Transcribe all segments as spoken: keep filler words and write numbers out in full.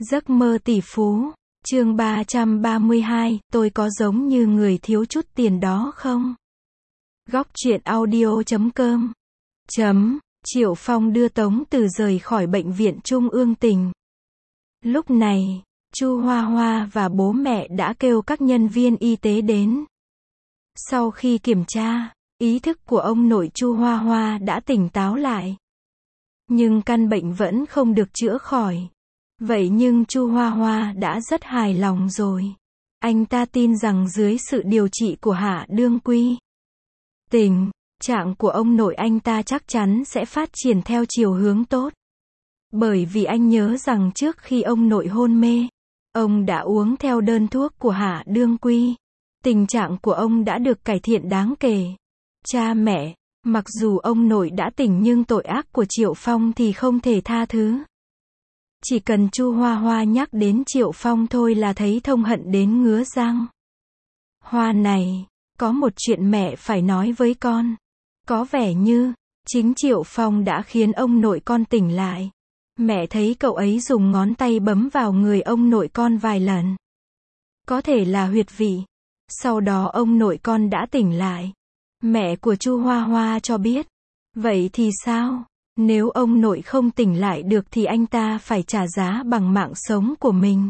Giấc mơ tỷ phú, chương ba trăm ba mươi hai, tôi có giống như người thiếu chút tiền đó không? Góc truyện audio chấm com chấm Triệu Phong đưa Tống Từ rời khỏi bệnh viện Trung ương tỉnh. Lúc này, Chu Hoa Hoa và bố mẹ đã kêu các nhân viên y tế đến. Sau khi kiểm tra, ý thức của ông nội Chu Hoa Hoa đã tỉnh táo lại. Nhưng căn bệnh vẫn không được chữa khỏi. Vậy nhưng Chu Hoa Hoa đã rất hài lòng rồi. Anh ta tin rằng dưới sự điều trị của Hạ Đương Quy, tình trạng của ông nội anh ta chắc chắn sẽ phát triển theo chiều hướng tốt. Bởi vì anh nhớ rằng trước khi ông nội hôn mê, ông đã uống theo đơn thuốc của Hạ Đương Quy. Tình trạng của ông đã được cải thiện đáng kể. Cha mẹ, mặc dù ông nội đã tỉnh nhưng tội ác của Triệu Phong thì không thể tha thứ. Chỉ cần Chu Hoa Hoa nhắc đến Triệu Phong thôi là thấy thông hận đến ngứa răng. Hoa này, có một chuyện mẹ phải nói với con. Có vẻ như, chính Triệu Phong đã khiến ông nội con tỉnh lại. Mẹ thấy cậu ấy dùng ngón tay bấm vào người ông nội con vài lần. Có thể là huyệt vị. Sau đó ông nội con đã tỉnh lại. Mẹ của Chu Hoa Hoa cho biết. Vậy thì sao? Nếu ông nội không tỉnh lại được thì anh ta phải trả giá bằng mạng sống của mình.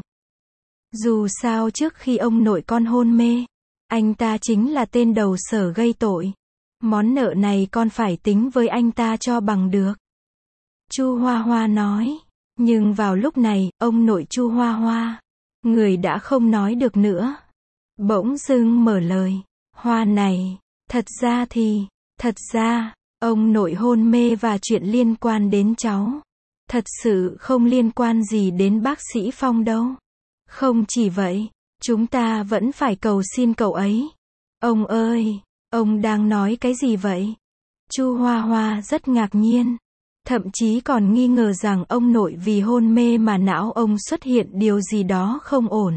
Dù sao trước khi ông nội con hôn mê, anh ta chính là tên đầu sở gây tội. Món nợ này con phải tính với anh ta cho bằng được. Chu Hoa Hoa nói. Nhưng vào lúc này, ông nội Chu Hoa Hoa, người đã không nói được nữa, bỗng dưng mở lời. Hoa này, thật ra thì, thật ra, ông nội hôn mê và chuyện liên quan đến cháu, thật sự không liên quan gì đến bác sĩ Phong đâu. Không chỉ vậy, chúng ta vẫn phải cầu xin cậu ấy. Ông ơi, ông đang nói cái gì vậy? Chu Hoa Hoa rất ngạc nhiên, thậm chí còn nghi ngờ rằng ông nội vì hôn mê mà não ông xuất hiện điều gì đó không ổn.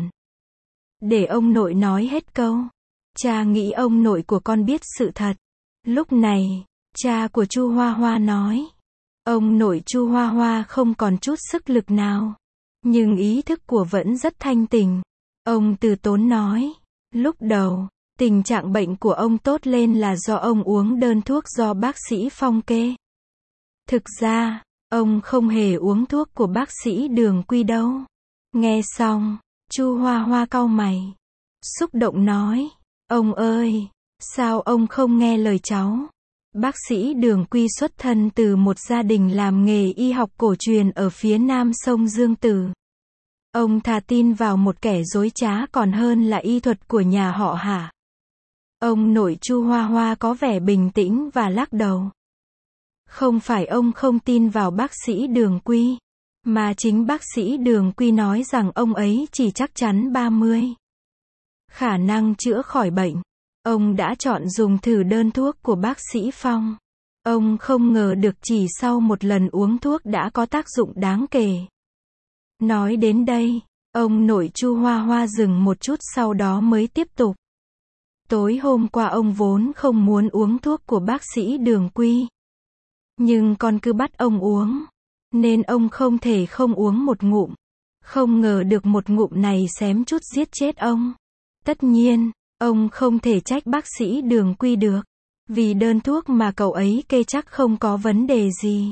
Để ông nội nói hết câu. Cha nghĩ ông nội của con biết sự thật. Lúc này, cha của Chu Hoa Hoa nói. Ông nội Chu Hoa Hoa không còn chút sức lực nào. Nhưng ý thức của vẫn rất thanh tỉnh. Ông từ tốn nói. Lúc đầu, tình trạng bệnh của ông tốt lên là do ông uống đơn thuốc do bác sĩ Phong kê. Thực ra, ông không hề uống thuốc của bác sĩ Đường Quy đâu. Nghe xong, Chu Hoa Hoa cau mày, xúc động nói. Ông ơi, sao ông không nghe lời cháu? Bác sĩ Đường Quy xuất thân từ một gia đình làm nghề y học cổ truyền ở phía nam sông Dương Tử. Ông thà tin vào một kẻ dối trá còn hơn là y thuật của nhà họ Hạ. Ông nội Chu Hoa Hoa có vẻ bình tĩnh và lắc đầu. Không phải ông không tin vào bác sĩ Đường Quy, mà chính bác sĩ Đường Quy nói rằng ông ấy chỉ chắc chắn ba mươi khả năng chữa khỏi bệnh. Ông đã chọn dùng thử đơn thuốc của bác sĩ Phong. Ông không ngờ được chỉ sau một lần uống thuốc đã có tác dụng đáng kể. Nói đến đây, ông nội Chu Hoa Hoa dừng một chút sau đó mới tiếp tục. Tối hôm qua ông vốn không muốn uống thuốc của bác sĩ Đường Quy. Nhưng con cứ bắt ông uống, nên ông không thể không uống một ngụm. Không ngờ được một ngụm này xém chút giết chết ông. Tất nhiên, ông không thể trách bác sĩ Đường Quy được, vì đơn thuốc mà cậu ấy kê chắc không có vấn đề gì.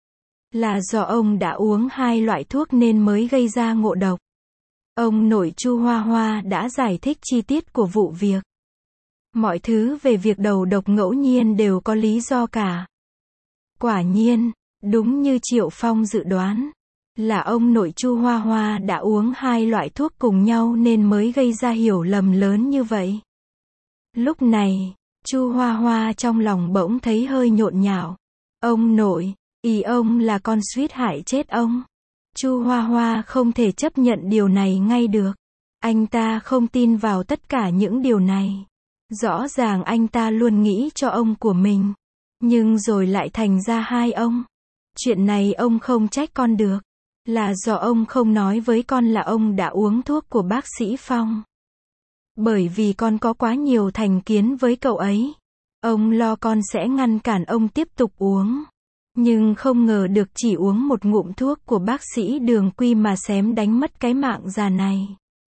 Là do ông đã uống hai loại thuốc nên mới gây ra ngộ độc. Ông nội Chu Hoa Hoa đã giải thích chi tiết của vụ việc. Mọi thứ về việc đầu độc ngẫu nhiên đều có lý do cả. Quả nhiên, đúng như Triệu Phong dự đoán, là ông nội Chu Hoa Hoa đã uống hai loại thuốc cùng nhau nên mới gây ra hiểu lầm lớn như vậy. Lúc này, Chu Hoa Hoa trong lòng bỗng thấy hơi nhộn nhạo. Ông nội, ý ông là con suýt hại chết ông. Chu Hoa Hoa không thể chấp nhận điều này ngay được. Anh ta không tin vào tất cả những điều này. Rõ ràng anh ta luôn nghĩ cho ông của mình. Nhưng rồi lại thành ra hai ông. Chuyện này ông không trách con được. Là do ông không nói với con là ông đã uống thuốc của bác sĩ Phong. Bởi vì con có quá nhiều thành kiến với cậu ấy. Ông lo con sẽ ngăn cản ông tiếp tục uống. Nhưng không ngờ được chỉ uống một ngụm thuốc của bác sĩ Đường Quy mà xém đánh mất cái mạng già này.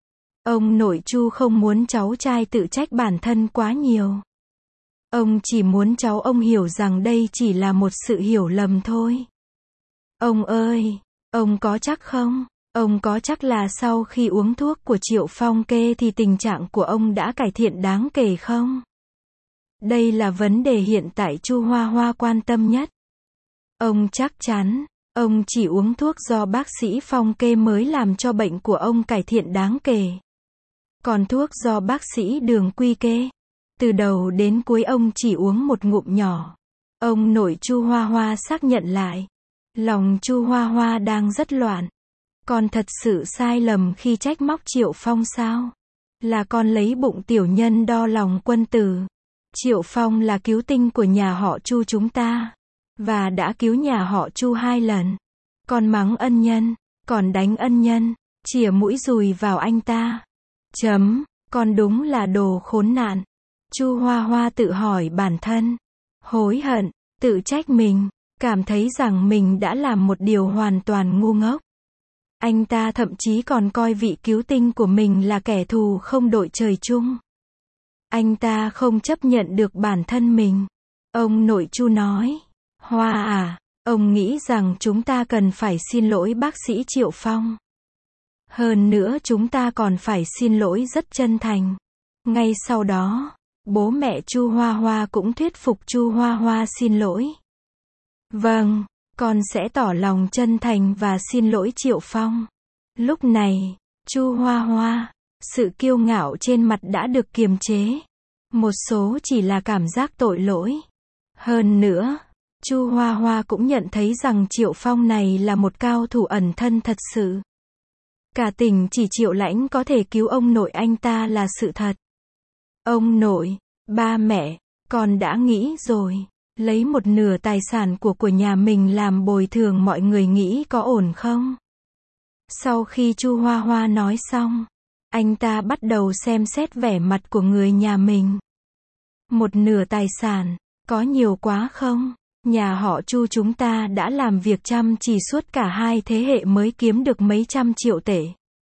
Ông nội Chu không muốn cháu trai tự trách bản thân quá nhiều. Ông chỉ muốn cháu ông hiểu rằng đây chỉ là một sự hiểu lầm thôi. Ông ơi, ông có chắc không? Ông có chắc là sau khi uống thuốc của Triệu Phong kê thì tình trạng của ông đã cải thiện đáng kể không? Đây là vấn đề hiện tại Chu Hoa Hoa quan tâm nhất. Ông chắc chắn, ông chỉ uống thuốc do bác sĩ Phong kê mới làm cho bệnh của ông cải thiện đáng kể. Còn thuốc do bác sĩ Đường Quy kê, từ đầu đến cuối ông chỉ uống một ngụm nhỏ. Ông nội Chu Hoa Hoa xác nhận lại. Lòng Chu Hoa Hoa đang rất loạn. Con thật sự sai lầm khi trách móc Triệu Phong sao? Là con lấy bụng tiểu nhân đo lòng quân tử. Triệu Phong là cứu tinh của nhà họ Chu chúng ta. Và đã cứu nhà họ Chu hai lần. Con mắng ân nhân, còn đánh ân nhân, chìa mũi dùi vào anh ta. Chấm, con đúng là đồ khốn nạn. Chu Hoa Hoa tự hỏi bản thân. Hối hận, tự trách mình, cảm thấy rằng mình đã làm một điều hoàn toàn ngu ngốc. Anh ta thậm chí còn coi vị cứu tinh của mình là kẻ thù không đội trời chung. Anh ta không chấp nhận được bản thân mình. Ông nội Chu nói. Hoa à, ông nghĩ rằng chúng ta cần phải xin lỗi bác sĩ Triệu Phong. Hơn nữa chúng ta còn phải xin lỗi rất chân thành. Ngay sau đó, bố mẹ Chu Hoa Hoa cũng thuyết phục Chu Hoa Hoa xin lỗi. Vâng, con sẽ tỏ lòng chân thành và xin lỗi Triệu Phong. Lúc này, Chu Hoa Hoa, sự kiêu ngạo trên mặt đã được kiềm chế. Một số chỉ là cảm giác tội lỗi. Hơn nữa, Chu Hoa Hoa cũng nhận thấy rằng Triệu Phong này là một cao thủ ẩn thân thật sự. Cả tỉnh chỉ Triệu Lãnh có thể cứu ông nội anh ta là sự thật. Ông nội, ba mẹ, con đã nghĩ rồi. Lấy một nửa tài sản của của nhà mình làm bồi thường mọi người nghĩ có ổn không? Sau khi Chu Hoa Hoa nói xong, anh ta bắt đầu xem xét vẻ mặt của người nhà mình. Một nửa tài sản, có nhiều quá không? Nhà họ Chu chúng ta đã làm việc chăm chỉ suốt cả hai thế hệ mới kiếm được mấy trăm triệu tệ.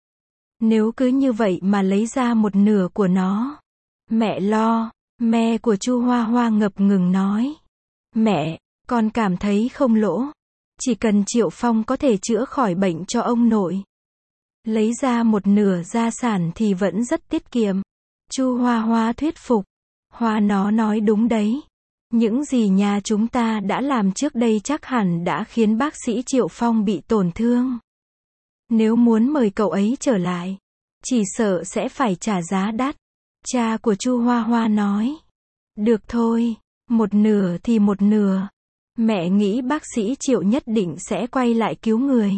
Nếu cứ như vậy mà lấy ra một nửa của nó. Mẹ lo, mẹ của Chu Hoa Hoa ngập ngừng nói. Mẹ, con cảm thấy không lỗ. Chỉ cần Triệu Phong có thể chữa khỏi bệnh cho ông nội. Lấy ra một nửa gia sản thì vẫn rất tiết kiệm. Chu Hoa Hoa thuyết phục. Hoa nó nói đúng đấy. Những gì nhà chúng ta đã làm trước đây chắc hẳn đã khiến bác sĩ Triệu Phong bị tổn thương. Nếu muốn mời cậu ấy trở lại, chỉ sợ sẽ phải trả giá đắt. Cha của Chu Hoa Hoa nói. Được thôi, một nửa thì một nửa. Mẹ nghĩ bác sĩ Triệu nhất định sẽ quay lại cứu người.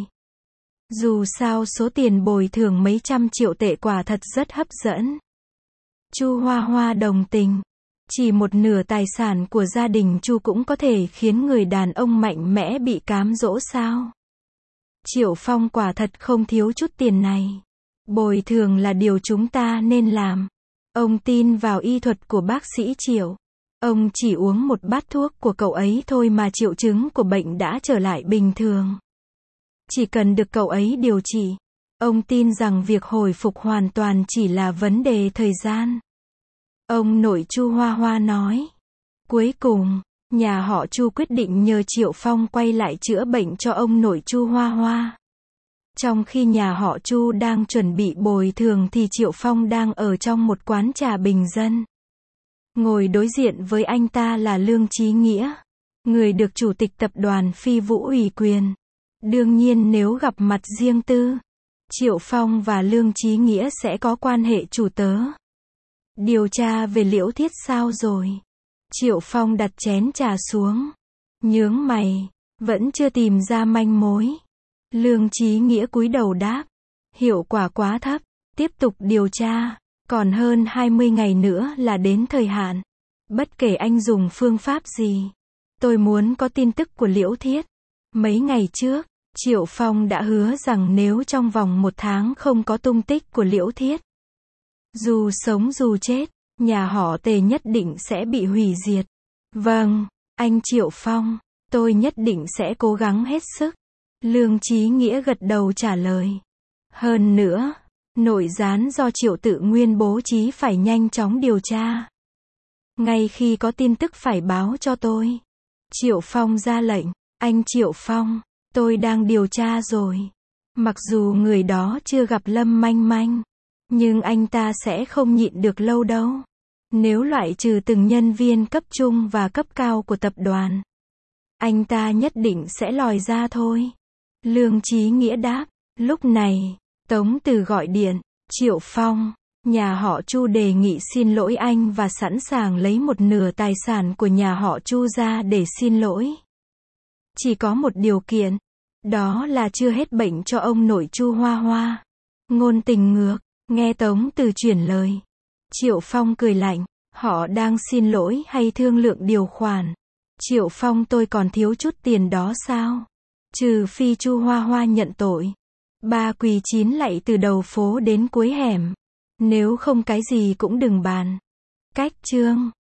Dù sao số tiền bồi thường mấy trăm triệu tệ quả thật rất hấp dẫn. Chu Hoa Hoa đồng tình. Chỉ một nửa tài sản của gia đình Chu cũng có thể khiến người đàn ông mạnh mẽ bị cám dỗ sao? Triệu Phong quả thật không thiếu chút tiền này. Bồi thường là điều chúng ta nên làm. Ông tin vào y thuật của bác sĩ Triệu. Ông chỉ uống một bát thuốc của cậu ấy thôi mà triệu chứng của bệnh đã trở lại bình thường. Chỉ cần được cậu ấy điều trị, ông tin rằng việc hồi phục hoàn toàn chỉ là vấn đề thời gian. Ông nội Chu Hoa Hoa nói. Cuối cùng, nhà họ Chu quyết định nhờ Triệu Phong quay lại chữa bệnh cho ông nội Chu Hoa Hoa. Trong khi nhà họ Chu đang chuẩn bị bồi thường thì Triệu Phong đang ở trong một quán trà bình dân. Ngồi đối diện với anh ta là Lương Chí Nghĩa, người được chủ tịch tập đoàn Phi Vũ ủy quyền. Đương nhiên nếu gặp mặt riêng tư, Triệu Phong và Lương Chí Nghĩa sẽ có quan hệ chủ tớ. Điều tra về Liễu Thiết sao rồi? Triệu Phong đặt chén trà xuống, nhướng mày, vẫn chưa tìm ra manh mối. Lương Chí Nghĩa cúi đầu đáp, hiệu quả quá thấp, tiếp tục điều tra, còn hơn hai mươi ngày nữa là đến thời hạn. Bất kể anh dùng phương pháp gì, tôi muốn có tin tức của Liễu Thiết. Mấy ngày trước, Triệu Phong đã hứa rằng nếu trong vòng một tháng không có tung tích của Liễu Thiết, dù sống dù chết, nhà họ Tề nhất định sẽ bị hủy diệt. Vâng, anh Triệu Phong, Tôi nhất định sẽ cố gắng hết sức. Lương Chí Nghĩa gật đầu trả lời. Hơn nữa, nội gián do Triệu Tự Nguyên bố trí phải nhanh chóng điều tra. Ngay khi có tin tức phải báo cho tôi. Triệu Phong ra lệnh. Anh Triệu Phong, tôi đang điều tra rồi. Mặc dù người đó chưa gặp Lâm Manh Manh, nhưng anh ta sẽ không nhịn được lâu đâu. Nếu loại trừ từng nhân viên cấp trung và cấp cao của tập đoàn, anh ta nhất định sẽ lòi ra thôi. Lương Chí Nghĩa đáp. Lúc này, Tống Từ gọi điện. Triệu Phong, nhà họ Chu đề nghị xin lỗi anh và sẵn sàng lấy một nửa tài sản của nhà họ Chu ra để xin lỗi. Chỉ có một điều kiện, đó là chưa hết bệnh cho ông nội Chu Hoa Hoa. Ngôn Tình ngược, nghe Tống Từ chuyển lời. Triệu Phong cười lạnh, họ đang xin lỗi hay thương lượng điều khoản? Triệu Phong, tôi còn thiếu chút tiền đó sao? Trừ phi Chu Hoa Hoa nhận tội. Ba quỳ chín lạy từ đầu phố đến cuối hẻm. Nếu không cái gì cũng đừng bàn. Cách chương